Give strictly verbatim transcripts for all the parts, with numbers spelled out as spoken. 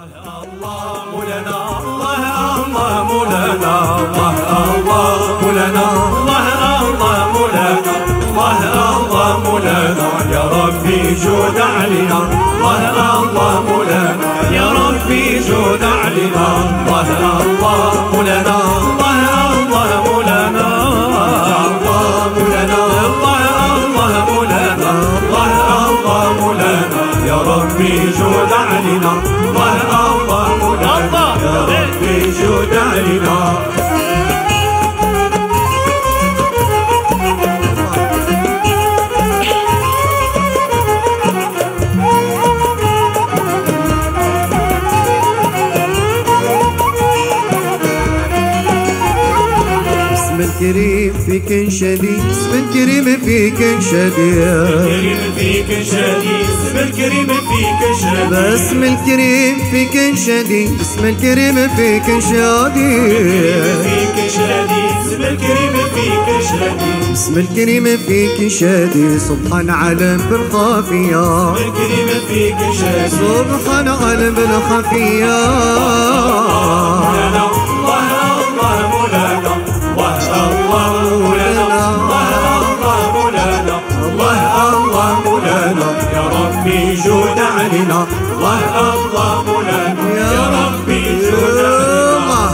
الله مولانا الله الله مولانا الله الله مولانا الله الله مولانا الله الله مولانا يا ربي جود علينا الله الله مولانا يا ربي جود علينا الله الله مولانا الله الله مولانا الله مولانا الله الله مولانا الله الله مولانا يا ربي جود علينا الله الله مولانا يا ربي جود علينا. اسم الكريم فيك انشدي اسم الكريم فيك انشدي الكريم فيك انشدي اسم الكريم فيك انشدي اسم الكريم فيك انشدي اسم الكريم فيك انشدي فيك انشدي اسم الكريم فيك انشدي اسم الكريم فيك انشدي سبحان علم بالخفية اسم الكريم فيك انشدي سبحان علم بالخفية مولانا الله الله مولانا الله الله مولانا الله الله مولانا الله الله مولانا يا ربي جود علينا الله الله مولانا يا ربي جود علينا.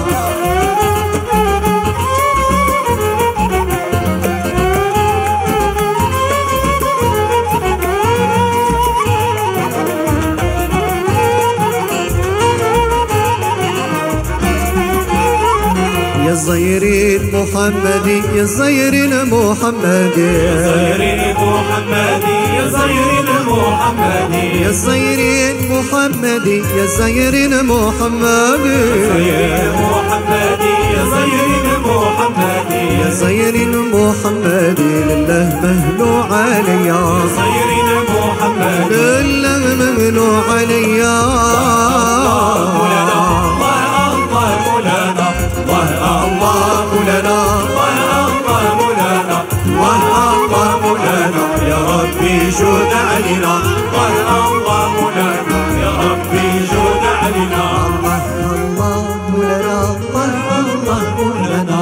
يا الزيرين محمدي يا الزيرين محمدي يا زيرين محمدي يا زيرين محمدي يا الزيرين محمدي يا الزيرين محمدي زيرين محمدي يا زيرين محمدي يا زيرين محمدي لله مهلو عليا زيرين محمدي لله مهلو عليا مولانا الله الله مولانا الله الله مولانا الله الله مولانا الله الله مولانا يا ربي جود علينا الله الله مولانا يا ربي جود علينا الله الله مولانا الله الله مولانا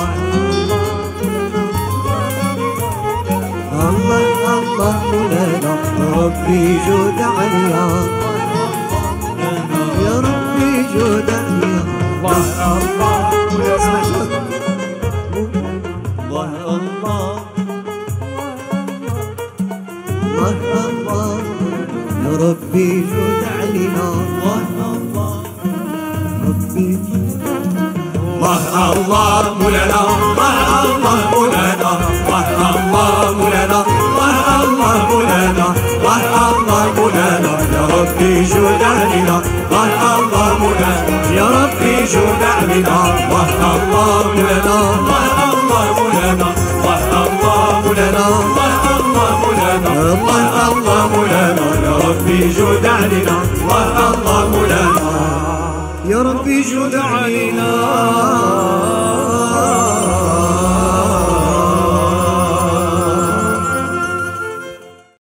الله الله مولانا ربي جود عليا يا ربي جود عليا الله الله اسمع شوف الله الله الله الله يا ربي جود علينا الله الله ربي الله الله مولانا الله الله مولانا الله الله مولانا الله الله مولانا الله الله مولانا يا ربي جود علينا الله الله مولانا يا ربي جود علينا الله الله مولانا الله الله مولانا الله الله مولانا الله الله مولانا الله الله مولانا يا ربي جود علينا الله الله مولانا يا ربي جود علينا.